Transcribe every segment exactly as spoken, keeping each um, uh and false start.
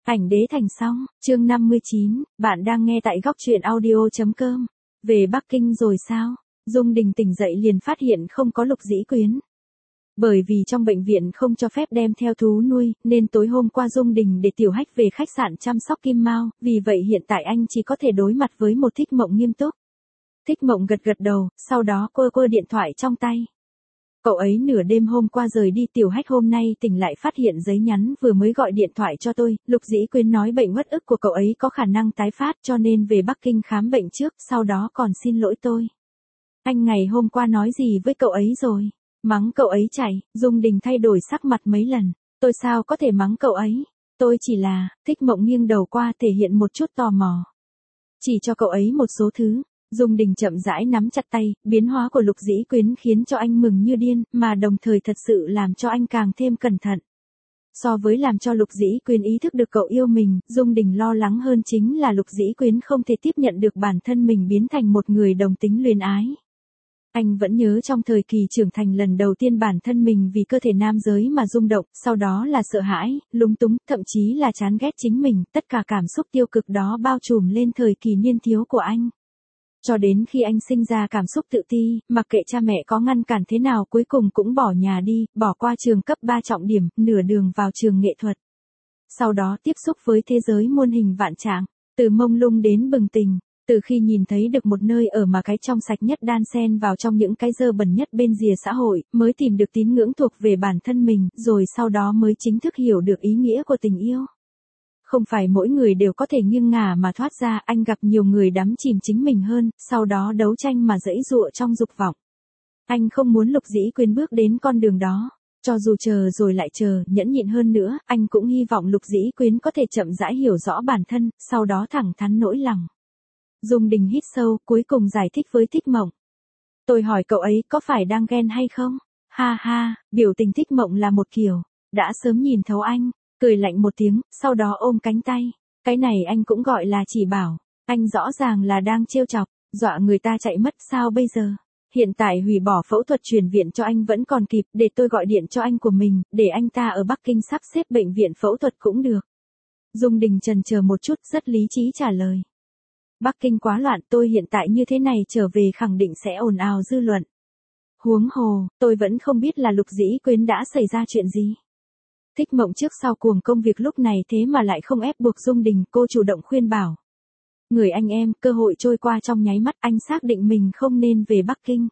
Ảnh đế thành xong, chương năm mươi chín, bạn đang nghe tại góc truyện audio.com. Về Bắc Kinh rồi sao? Dung Đình tỉnh dậy liền phát hiện không có Lục Dĩ Quyến. Bởi vì trong bệnh viện không cho phép đem theo thú nuôi, nên tối hôm qua Dung Đình để Tiểu Hách về khách sạn chăm sóc Kim Mao, vì vậy hiện tại anh chỉ có thể đối mặt với một Thích Mộng nghiêm túc. Thích Mộng gật gật đầu, sau đó quơ quơ điện thoại trong tay. Cậu ấy nửa đêm hôm qua rời đi, Tiểu Hách hôm nay tỉnh lại phát hiện giấy nhắn vừa mới gọi điện thoại cho tôi, Lục Dĩ Quyến nói bệnh uất ức của cậu ấy có khả năng tái phát cho nên về Bắc Kinh khám bệnh trước, sau đó còn xin lỗi tôi. Anh ngày hôm qua nói gì với cậu ấy rồi? Mắng cậu ấy chạy, Dung Đình thay đổi sắc mặt mấy lần, tôi sao có thể mắng cậu ấy, tôi chỉ là, Thích Mộng nghiêng đầu qua thể hiện một chút tò mò. Chỉ cho cậu ấy một số thứ. Dung Đình chậm rãi nắm chặt tay, biến hóa của Lục Dĩ Quyến khiến cho anh mừng như điên, mà đồng thời thật sự làm cho anh càng thêm cẩn thận. So với làm cho Lục Dĩ Quyến ý thức được cậu yêu mình, Dung Đình lo lắng hơn chính là Lục Dĩ Quyến không thể tiếp nhận được bản thân mình biến thành một người đồng tính luyến ái. Anh vẫn nhớ trong thời kỳ trưởng thành lần đầu tiên bản thân mình vì cơ thể nam giới mà rung động, sau đó là sợ hãi, lúng túng, thậm chí là chán ghét chính mình, tất cả cảm xúc tiêu cực đó bao trùm lên thời kỳ niên thiếu của anh. Cho đến khi anh sinh ra cảm xúc tự ti, mặc kệ cha mẹ có ngăn cản thế nào cuối cùng cũng bỏ nhà đi, bỏ qua trường cấp ba trọng điểm, nửa đường vào trường nghệ thuật. Sau đó tiếp xúc với thế giới muôn hình vạn trạng, từ mông lung đến bừng tỉnh, từ khi nhìn thấy được một nơi ở mà cái trong sạch nhất đan xen vào trong những cái dơ bẩn nhất bên rìa xã hội, mới tìm được tín ngưỡng thuộc về bản thân mình, rồi sau đó mới chính thức hiểu được ý nghĩa của tình yêu. Không phải mỗi người đều có thể nghiêng ngả mà thoát ra, anh gặp nhiều người đắm chìm chính mình hơn, sau đó đấu tranh mà giãy giụa trong dục vọng. Anh không muốn Lục Dĩ Quyến bước đến con đường đó, cho dù chờ rồi lại chờ, nhẫn nhịn hơn nữa, anh cũng hy vọng Lục Dĩ Quyến có thể chậm rãi hiểu rõ bản thân, sau đó thẳng thắn nỗi lòng. Dung Đình hít sâu, cuối cùng giải thích với Thích Mộng. Tôi hỏi cậu ấy có phải đang ghen hay không? Ha ha, biểu tình Thích Mộng là một kiểu, đã sớm nhìn thấu anh. Cười lạnh một tiếng, sau đó ôm cánh tay. Cái này anh cũng gọi là chỉ bảo. Anh rõ ràng là đang trêu chọc, dọa người ta chạy mất sao bây giờ. Hiện tại hủy bỏ phẫu thuật chuyển viện cho anh vẫn còn kịp, để tôi gọi điện cho anh của mình, để anh ta ở Bắc Kinh sắp xếp bệnh viện phẫu thuật cũng được. Dung Đình chần chờ một chút, rất lý trí trả lời. Bắc Kinh quá loạn, tôi hiện tại như thế này trở về khẳng định sẽ ồn ào dư luận. Huống hồ, tôi vẫn không biết là Lục Dĩ Quyến đã xảy ra chuyện gì. Thích Mộng trước sau cuồng công việc lúc này thế mà lại không ép buộc Dung Đình, cô chủ động khuyên bảo. Người anh em, cơ hội trôi qua trong nháy mắt, anh xác định mình không nên về Bắc Kinh.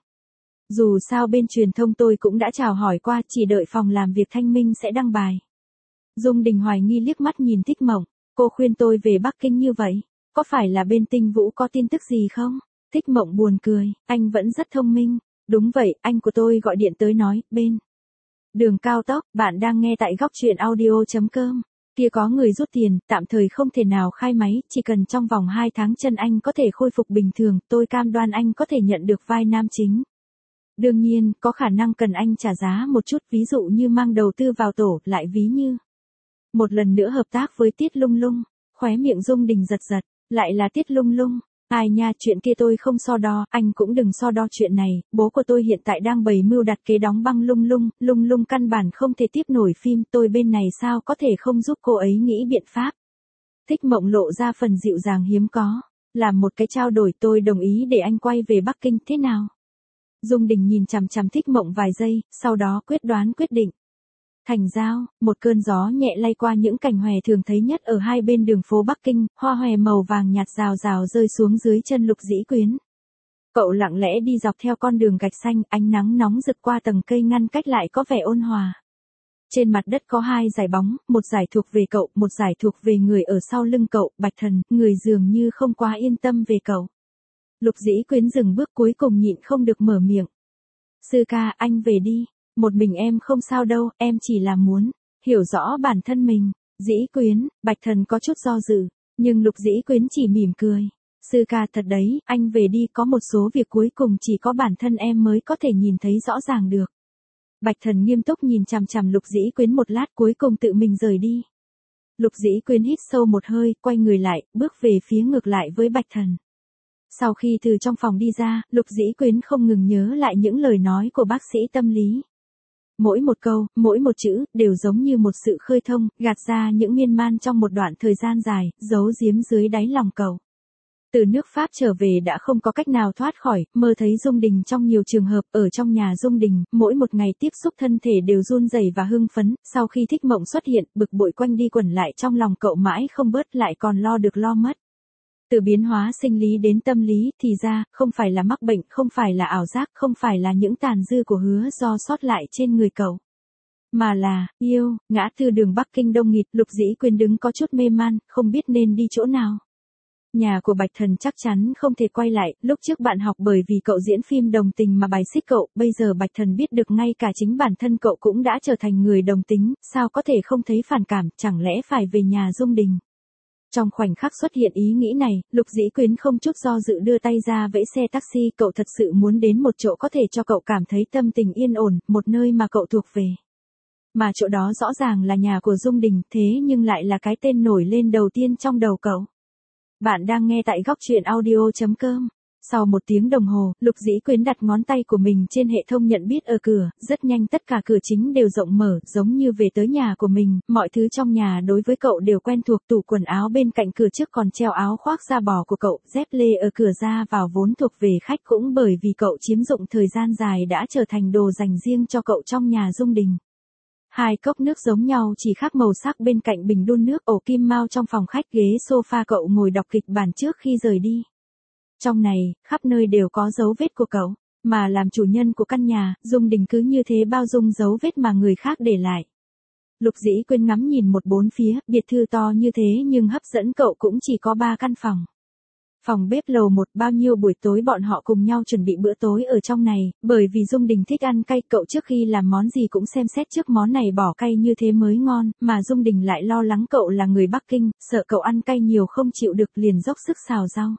Dù sao bên truyền thông tôi cũng đã chào hỏi qua, chỉ đợi phòng làm việc Thanh Minh sẽ đăng bài. Dung Đình hoài nghi liếc mắt nhìn Thích Mộng, cô khuyên tôi về Bắc Kinh như vậy, có phải là bên Tinh Vũ có tin tức gì không? Thích Mộng buồn cười, anh vẫn rất thông minh. Đúng vậy, anh của tôi gọi điện tới nói, bên đường cao tốc, bạn đang nghe tại góc truyện audio.com. Kia có người rút tiền, tạm thời không thể nào khai máy, chỉ cần trong vòng hai tháng chân anh có thể khôi phục bình thường, tôi cam đoan anh có thể nhận được vai nam chính. Đương nhiên, có khả năng cần anh trả giá một chút, ví dụ như mang đầu tư vào tổ, lại ví như một lần nữa hợp tác với Tiết Lung Lung. Khóe miệng Dung Đình giật giật, lại là Tiết Lung Lung. Ai nha, chuyện kia tôi không so đo, anh cũng đừng so đo chuyện này, bố của tôi hiện tại đang bày mưu đặt kế đóng băng Lung Lung, Lung Lung căn bản không thể tiếp nổi phim, tôi bên này sao có thể không giúp cô ấy nghĩ biện pháp. Thích Mộng lộ ra phần dịu dàng hiếm có, làm một cái trao đổi, tôi đồng ý để anh quay về Bắc Kinh, thế nào? Dung Đình nhìn chằm chằm Thích Mộng vài giây, sau đó quyết đoán quyết định. Thành giao, một cơn gió nhẹ lay qua những cành hòe thường thấy nhất ở hai bên đường phố Bắc Kinh, hoa hòe màu vàng nhạt rào rào rơi xuống dưới chân Lục Dĩ Quyến. Cậu lặng lẽ đi dọc theo con đường gạch xanh, ánh nắng nóng rực qua tầng cây ngăn cách lại có vẻ ôn hòa. Trên mặt đất có hai dải bóng, một dải thuộc về cậu, một dải thuộc về người ở sau lưng cậu, Bạch Thần, người dường như không quá yên tâm về cậu. Lục Dĩ Quyến dừng bước cuối cùng nhịn không được mở miệng. Sư ca, anh về đi. Một mình em không sao đâu, em chỉ là muốn hiểu rõ bản thân mình. Dĩ Quyến, Bạch Thần có chút do dự, nhưng Lục Dĩ Quyến chỉ mỉm cười. Sư ca thật đấy, anh về đi, có một số việc cuối cùng chỉ có bản thân em mới có thể nhìn thấy rõ ràng được. Bạch Thần nghiêm túc nhìn chằm chằm Lục Dĩ Quyến một lát cuối cùng tự mình rời đi. Lục Dĩ Quyến hít sâu một hơi, quay người lại, bước về phía ngược lại với Bạch Thần. Sau khi từ trong phòng đi ra, Lục Dĩ Quyến không ngừng nhớ lại những lời nói của bác sĩ tâm lý. Mỗi một câu, mỗi một chữ, đều giống như một sự khơi thông, gạt ra những miên man trong một đoạn thời gian dài, giấu giếm dưới đáy lòng cậu. Từ nước Pháp trở về đã không có cách nào thoát khỏi, mơ thấy Dung Đình trong nhiều trường hợp, ở trong nhà Dung Đình, mỗi một ngày tiếp xúc thân thể đều run rẩy và hưng phấn, sau khi Thích Mộng xuất hiện, bực bội quanh đi quẩn lại trong lòng cậu mãi không bớt lại còn lo được lo mất. Từ biến hóa sinh lý đến tâm lý, thì ra, không phải là mắc bệnh, không phải là ảo giác, không phải là những tàn dư của hứa do sót lại trên người cậu. Mà là, yêu, ngã tư đường Bắc Kinh đông nghịt, Lục Dĩ Quyên đứng có chút mê man, không biết nên đi chỗ nào. Nhà của Bạch Thần chắc chắn không thể quay lại, lúc trước bạn học bởi vì cậu diễn phim đồng tình mà bài xích cậu, bây giờ Bạch Thần biết được ngay cả chính bản thân cậu cũng đã trở thành người đồng tính, sao có thể không thấy phản cảm, chẳng lẽ phải về nhà Dung Đình. Trong khoảnh khắc xuất hiện ý nghĩ này, Lục Dĩ Quyến không chút do dự đưa tay ra vẫy xe taxi, cậu thật sự muốn đến một chỗ có thể cho cậu cảm thấy tâm tình yên ổn, một nơi mà cậu thuộc về. Mà chỗ đó rõ ràng là nhà của Dung Đình, thế nhưng lại là cái tên nổi lên đầu tiên trong đầu cậu. Bạn đang nghe tại góc truyện audio chấm com. Sau một tiếng đồng hồ, Lục Dĩ Quyến đặt ngón tay của mình trên hệ thống nhận biết ở cửa, rất nhanh tất cả cửa chính đều rộng mở, giống như về tới nhà của mình, mọi thứ trong nhà đối với cậu đều quen thuộc, tủ quần áo bên cạnh cửa trước còn treo áo khoác da bò của cậu, dép lê ở cửa ra vào vốn thuộc về khách cũng bởi vì cậu chiếm dụng thời gian dài đã trở thành đồ dành riêng cho cậu trong nhà Dung Đình. Hai cốc nước giống nhau chỉ khác màu sắc bên cạnh bình đun nước, ổ kim mao trong phòng khách, ghế sofa cậu ngồi đọc kịch bản trước khi rời đi. Trong này, khắp nơi đều có dấu vết của cậu, mà làm chủ nhân của căn nhà, Dung Đình cứ như thế bao dung dấu vết mà người khác để lại. Lục Dĩ Quyên ngắm nhìn một bốn phía, biệt thự to như thế nhưng hấp dẫn cậu cũng chỉ có ba căn phòng. Phòng bếp lầu một, bao nhiêu buổi tối bọn họ cùng nhau chuẩn bị bữa tối ở trong này, bởi vì Dung Đình thích ăn cay, cậu trước khi làm món gì cũng xem xét trước món này bỏ cay như thế mới ngon, mà Dung Đình lại lo lắng cậu là người Bắc Kinh, sợ cậu ăn cay nhiều không chịu được liền dốc sức xào rau.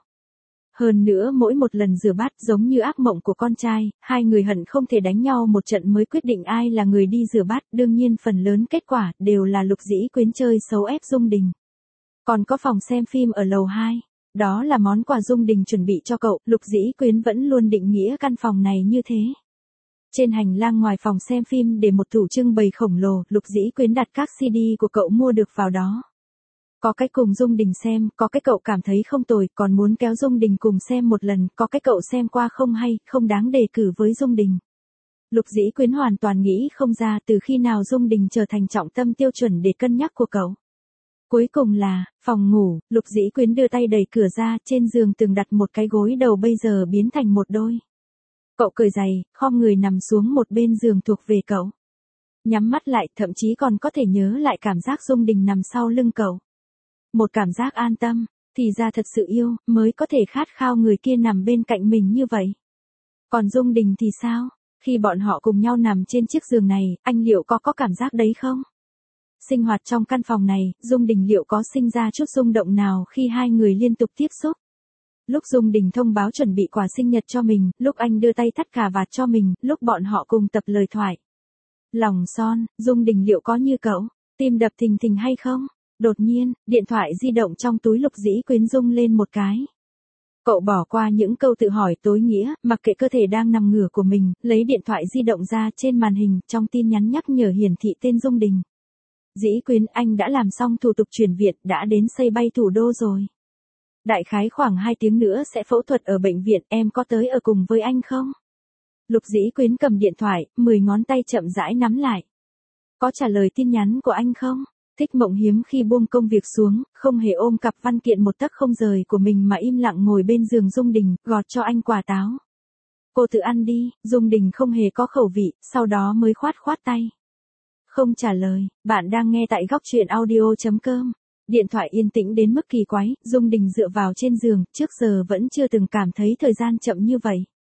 Hơn nữa mỗi một lần rửa bát giống như ác mộng của con trai, hai người hận không thể đánh nhau một trận mới quyết định ai là người đi rửa bát, đương nhiên phần lớn kết quả đều là Lục Dĩ Quyến chơi xấu ép Dung Đình. Còn có phòng xem phim ở lầu hai. Đó là món quà Dung Đình chuẩn bị cho cậu, Lục Dĩ Quyến vẫn luôn định nghĩa căn phòng này như thế. Trên hành lang ngoài phòng xem phim để một tủ trưng bày khổng lồ, Lục Dĩ Quyến đặt các xê đê của cậu mua được vào đó. Có cái cùng Dung Đình xem, có cái cậu cảm thấy không tồi, còn muốn kéo Dung Đình cùng xem một lần, có cái cậu xem qua không hay, không đáng đề cử với Dung Đình. Lục Dĩ Quyến hoàn toàn nghĩ không ra từ khi nào Dung Đình trở thành trọng tâm tiêu chuẩn để cân nhắc của cậu. Cuối cùng là, phòng ngủ, Lục Dĩ Quyến đưa tay đẩy cửa ra, trên giường từng đặt một cái gối đầu bây giờ biến thành một đôi. Cậu cởi giày, khom người nằm xuống một bên giường thuộc về cậu. Nhắm mắt lại, thậm chí còn có thể nhớ lại cảm giác Dung Đình nằm sau lưng cậu. Một cảm giác an tâm, thì ra thật sự yêu, mới có thể khát khao người kia nằm bên cạnh mình như vậy. Còn Dung Đình thì sao? Khi bọn họ cùng nhau nằm trên chiếc giường này, anh liệu có có cảm giác đấy không? Sinh hoạt trong căn phòng này, Dung Đình liệu có sinh ra chút rung động nào khi hai người liên tục tiếp xúc? Lúc Dung Đình thông báo chuẩn bị quà sinh nhật cho mình, lúc anh đưa tay thắt cà vạt cho mình, lúc bọn họ cùng tập lời thoại. Lòng son, Dung Đình liệu có như cậu, tim đập thình thình hay không? Đột nhiên, điện thoại di động trong túi Lục Dĩ Quyến rung lên một cái. Cậu bỏ qua những câu tự hỏi tối nghĩa, mặc kệ cơ thể đang nằm ngửa của mình, lấy điện thoại di động ra, trên màn hình, trong tin nhắn nhắc nhở hiển thị tên Dung Đình. Dĩ Quyến, anh đã làm xong thủ tục chuyển viện, đã đến sân bay thủ đô rồi. Đại khái khoảng hai tiếng nữa sẽ phẫu thuật ở bệnh viện, em có tới ở cùng với anh không? Lục Dĩ Quyến cầm điện thoại, mười ngón tay chậm rãi nắm lại. Có trả lời tin nhắn của anh không? Thích Mộng hiếm khi buông công việc xuống, không hề ôm cặp văn kiện một tấc không rời của mình mà im lặng ngồi bên giường Dung Đình, gọt cho anh quả táo. Cô tự ăn đi, Dung Đình không hề có khẩu vị, sau đó mới khoát khoát tay. Không trả lời, bạn đang nghe tại góc truyện audio chấm com. Điện thoại yên tĩnh đến mức kỳ quái, Dung Đình dựa vào trên giường, trước giờ vẫn chưa từng cảm thấy thời gian chậm như vậy.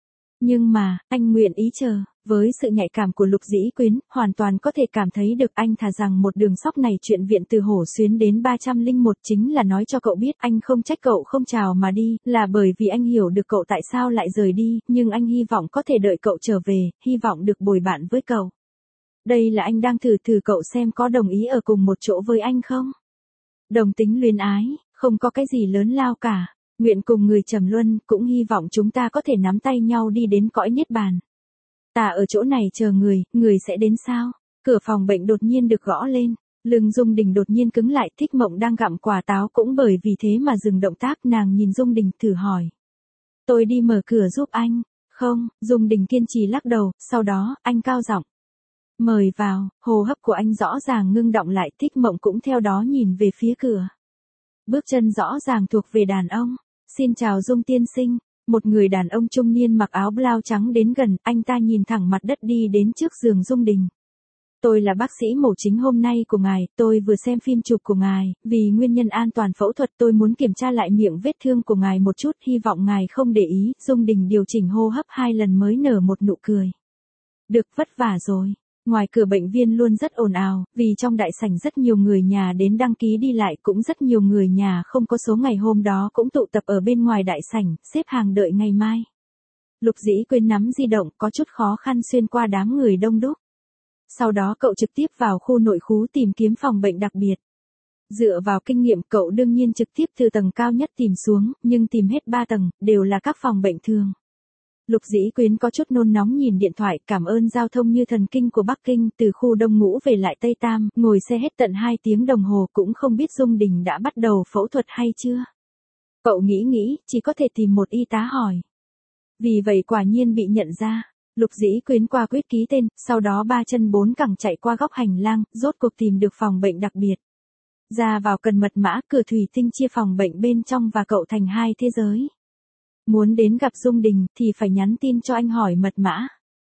Nhưng mà, anh nguyện ý chờ, với sự nhạy cảm của Lục Dĩ Quyến, hoàn toàn có thể cảm thấy được anh thà rằng một đường sóc này chuyện viện từ Hổ Xuyến đến ba trăm lẻ một chính là nói cho cậu biết anh không trách cậu không chào mà đi, là bởi vì anh hiểu được cậu tại sao lại rời đi, nhưng anh hy vọng có thể đợi cậu trở về, hy vọng được bồi bạn với cậu. Đây là anh đang thử thử cậu xem có đồng ý ở cùng một chỗ với anh không? Đồng tính luyến ái, không có cái gì lớn lao cả. Nguyện cùng người trầm luân, cũng hy vọng chúng ta có thể nắm tay nhau đi đến cõi niết bàn. Ta ở chỗ này chờ người, người sẽ đến sao? Cửa phòng bệnh đột nhiên được gõ lên. Lưng Dung Đình đột nhiên cứng lại, Thích Mộng đang gặm quả táo cũng bởi vì thế mà dừng động tác, nàng nhìn Dung Đình thử hỏi. Tôi đi mở cửa giúp anh. Không, Dung Đình kiên trì lắc đầu, sau đó, anh cao giọng. Mời vào, hô hấp của anh rõ ràng ngưng đọng lại, Thích Mộng cũng theo đó nhìn về phía cửa. Bước chân rõ ràng thuộc về đàn ông. Xin chào Dung tiên sinh. Một người đàn ông trung niên mặc áo blau trắng đến gần, anh ta nhìn thẳng mặt đất đi đến trước giường Dung Đình. Tôi là bác sĩ mổ chính hôm nay của ngài, tôi vừa xem phim chụp của ngài, vì nguyên nhân an toàn phẫu thuật tôi muốn kiểm tra lại miệng vết thương của ngài một chút, hy vọng ngài không để ý. Dung Đình điều chỉnh hô hấp hai lần mới nở một nụ cười. Được, vất vả rồi. Ngoài cửa bệnh viện luôn rất ồn ào, vì trong đại sảnh rất nhiều người nhà đến đăng ký đi lại, cũng rất nhiều người nhà không có số ngày hôm đó cũng tụ tập ở bên ngoài đại sảnh, xếp hàng đợi ngày mai. Lục Dĩ Quyên nắm di động, có chút khó khăn xuyên qua đám người đông đúc. Sau đó cậu trực tiếp vào khu nội khú tìm kiếm phòng bệnh đặc biệt. Dựa vào kinh nghiệm cậu đương nhiên trực tiếp từ tầng cao nhất tìm xuống, nhưng tìm hết ba tầng, đều là các phòng bệnh thường. Lục Dĩ Quyến có chút nôn nóng nhìn điện thoại, cảm ơn giao thông như thần kinh của Bắc Kinh, từ khu Đông Ngũ về lại Tây Tam, ngồi xe hết tận hai tiếng đồng hồ, cũng không biết Dung Đình đã bắt đầu phẫu thuật hay chưa. Cậu nghĩ nghĩ, chỉ có thể tìm một y tá hỏi. Vì vậy quả nhiên bị nhận ra. Lục Dĩ Quyến qua quyết ký tên, sau đó ba chân bốn cẳng chạy qua góc hành lang, rốt cuộc tìm được phòng bệnh đặc biệt. Ra vào cần mật mã, cửa thủy tinh chia phòng bệnh bên trong và cậu thành hai thế giới. Muốn đến gặp Dung Đình thì phải nhắn tin cho anh hỏi mật mã.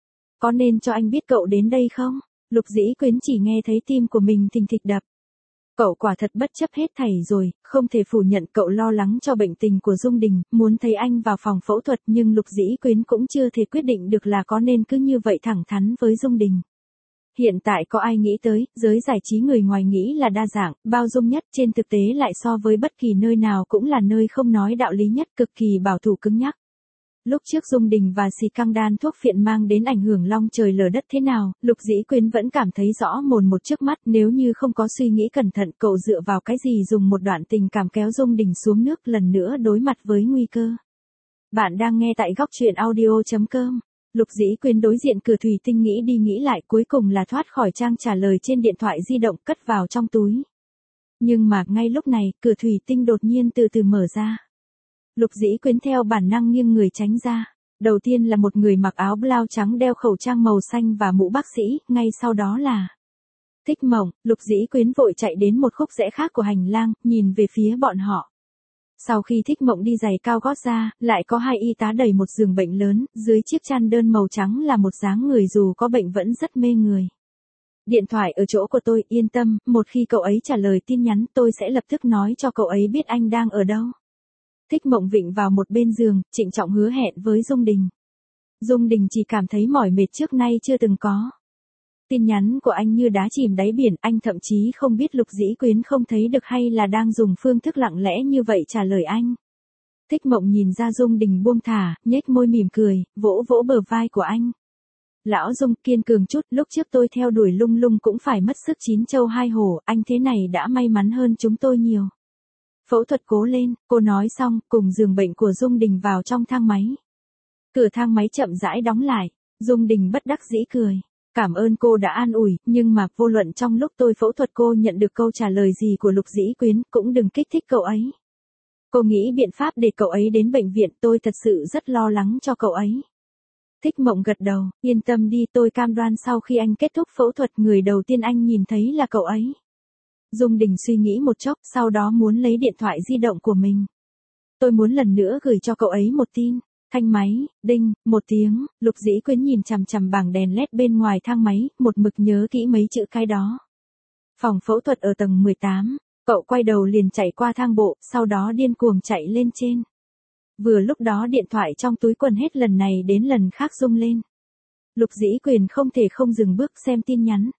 Có nên cho anh biết cậu đến đây không? Lục Dĩ Quyến chỉ nghe thấy tim của mình thình thịch đập. Cậu quả thật bất chấp hết thảy rồi, không thể phủ nhận cậu lo lắng cho bệnh tình của Dung Đình, muốn thấy anh vào phòng phẫu thuật, nhưng Lục Dĩ Quyến cũng chưa thể quyết định được là có nên cứ như vậy thẳng thắn với Dung Đình. Hiện tại có ai nghĩ tới, giới giải trí người ngoài nghĩ là đa dạng, bao dung nhất, trên thực tế lại so với bất kỳ nơi nào cũng là nơi không nói đạo lý nhất, cực kỳ bảo thủ cứng nhắc. Lúc trước Dung Đình và xì căng đan thuốc phiện mang đến ảnh hưởng long trời lở đất thế nào, Lục Dĩ Quyến vẫn cảm thấy rõ mồn một trước mắt, nếu như không có suy nghĩ cẩn thận, cậu dựa vào cái gì dùng một đoạn tình cảm kéo Dung Đình xuống nước, lần nữa đối mặt với nguy cơ. Bạn đang nghe tại góc truyện audio chấm com. Lục Dĩ Quyến đối diện cửa thủy tinh nghĩ đi nghĩ lại, cuối cùng là thoát khỏi trang trả lời trên điện thoại di động, cất vào trong túi. Nhưng mà ngay lúc này, cửa thủy tinh đột nhiên từ từ mở ra. Lục Dĩ Quyến theo bản năng nghiêng người tránh ra. Đầu tiên là một người mặc áo blau trắng đeo khẩu trang màu xanh và mũ bác sĩ, ngay sau đó là Thích Mộng. Lục Dĩ Quyến vội chạy đến một khúc rẽ khác của hành lang, nhìn về phía bọn họ. Sau khi Thích Mộng đi giày cao gót ra, lại có hai y tá đẩy một giường bệnh lớn, dưới chiếc chăn đơn màu trắng là một dáng người dù có bệnh vẫn rất mê người. Điện thoại ở chỗ của tôi, yên tâm, một khi cậu ấy trả lời tin nhắn tôi sẽ lập tức nói cho cậu ấy biết anh đang ở đâu. Thích Mộng vịn vào một bên giường, trịnh trọng hứa hẹn với Dung Đình. Dung Đình chỉ cảm thấy mỏi mệt trước nay chưa từng có. Tin nhắn của anh như đá chìm đáy biển, anh thậm chí không biết Lục Dĩ Quyến không thấy được hay là đang dùng phương thức lặng lẽ như vậy trả lời anh. Thích Mộng nhìn ra Dung Đình buông thả, nhếch môi mỉm cười, vỗ vỗ bờ vai của anh. Lão Dung, kiên cường chút, lúc trước tôi theo đuổi lung lung cũng phải mất sức chín châu hai hổ, anh thế này đã may mắn hơn chúng tôi nhiều. Phẫu thuật cố lên, cô nói xong, cùng giường bệnh của Dung Đình vào trong thang máy. Cửa thang máy chậm rãi đóng lại, Dung Đình bất đắc dĩ cười. Cảm ơn cô đã an ủi, nhưng mà vô luận trong lúc tôi phẫu thuật cô nhận được câu trả lời gì của Lục Dĩ Quyến, cũng đừng kích thích cậu ấy. Cô nghĩ biện pháp để cậu ấy đến bệnh viện, tôi thật sự rất lo lắng cho cậu ấy. Thích Mộng gật đầu, yên tâm đi, tôi cam đoan sau khi anh kết thúc phẫu thuật người đầu tiên anh nhìn thấy là cậu ấy. Dung Đình suy nghĩ một chốc, sau đó muốn lấy điện thoại di động của mình. Tôi muốn lần nữa gửi cho cậu ấy một tin. Thanh máy, đinh, một tiếng, Lục Dĩ Quyến nhìn chằm chằm bảng đèn led bên ngoài thang máy, một mực nhớ kỹ mấy chữ cái đó. Phòng phẫu thuật ở tầng mười tám, cậu quay đầu liền chạy qua thang bộ, sau đó điên cuồng chạy lên trên. Vừa lúc đó điện thoại trong túi quần hết lần này đến lần khác rung lên. Lục Dĩ Quyến không thể không dừng bước xem tin nhắn.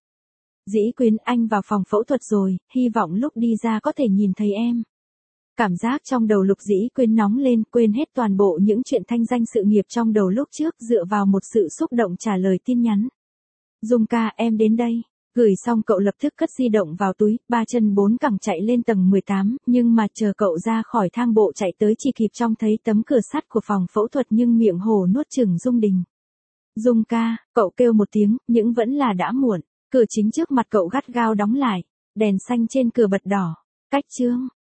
Dĩ Quyến, anh vào phòng phẫu thuật rồi, hy vọng lúc đi ra có thể nhìn thấy em. Cảm giác trong đầu Lục Dĩ Quyến nóng lên, quên hết toàn bộ những chuyện thanh danh sự nghiệp trong đầu lúc trước, dựa vào một sự xúc động trả lời tin nhắn. Dung ca, em đến đây. Gửi xong cậu lập tức cất di động vào túi, ba chân bốn cẳng chạy lên tầng mười tám, nhưng mà chờ cậu ra khỏi thang bộ chạy tới chỉ kịp trông thấy tấm cửa sắt của phòng phẫu thuật nhưng miệng hồ nuốt chửng Dung Đình. Dung ca, cậu kêu một tiếng, nhưng vẫn là đã muộn. Cửa chính trước mặt cậu gắt gao đóng lại. Đèn xanh trên cửa bật đỏ. Cách Trương.